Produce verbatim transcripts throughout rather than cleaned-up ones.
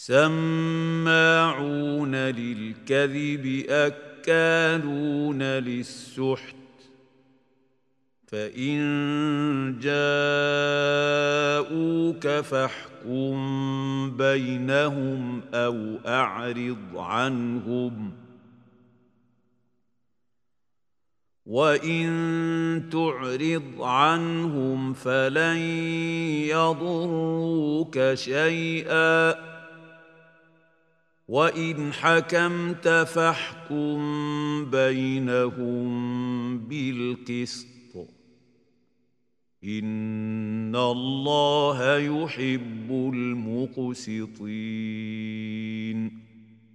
سماعون للكذب أكالون للسحت فإن جاءوك فاحكم بينهم أو أعرض عنهم وإن تعرض عنهم فلن يضروك شيئا وإن حكمت فاحكم بينهم بالقسط إن الله يحب المقسطين.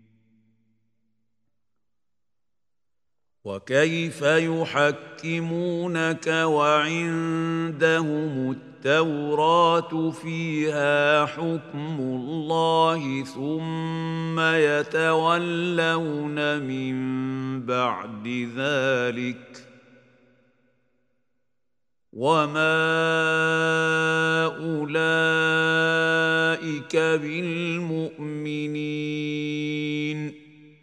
وكيف يحكمونك وعندهم التوراة فيها حكم الله ثم يتولون من بعد ذلك وما أولئك بالمؤمنين.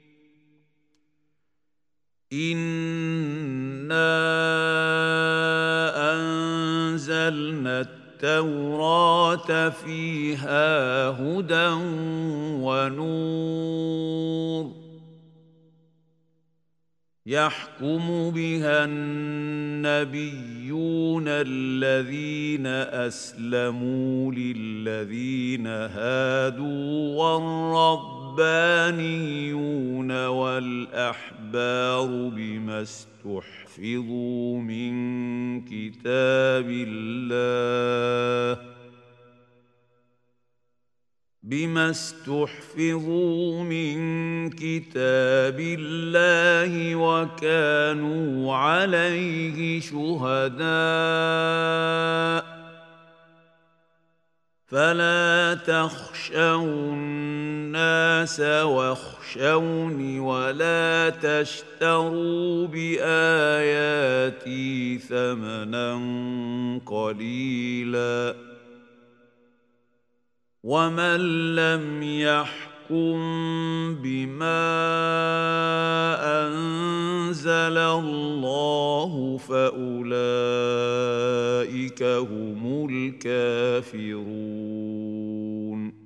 إنا أنزلنا التوراة فيها هدى ونور يحكم بها النبيون الذين أسلموا للذين هادوا والربانيون والأحبار بما استحفظوا من كتاب الله بما استحفظوا من كتاب الله وكانوا عليه شهداء فلا تخشوا الناس واخشوني ولا تشتروا بآياتي ثمنا قليلا ومن لم يحكم بما أنزل الله فأولئك هم الكافرون.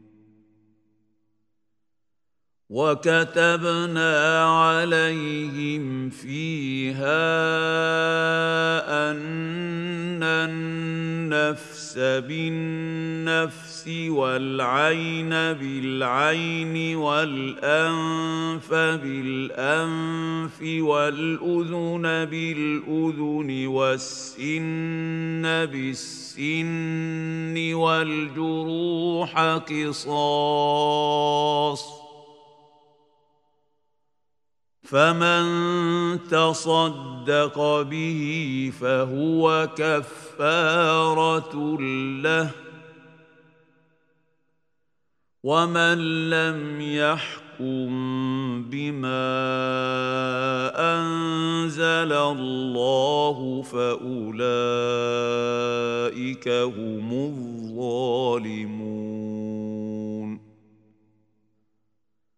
وكتبنا عليهم فيها أن النفس بالنفس والعين بالعين والأنف بالأنف والأذن بالأذن والسن بالسن والجروح قصاص فمن تصدق به فهو كفارة له ومن لم يحكم بما أنزل الله فأولئك هم الظالمون.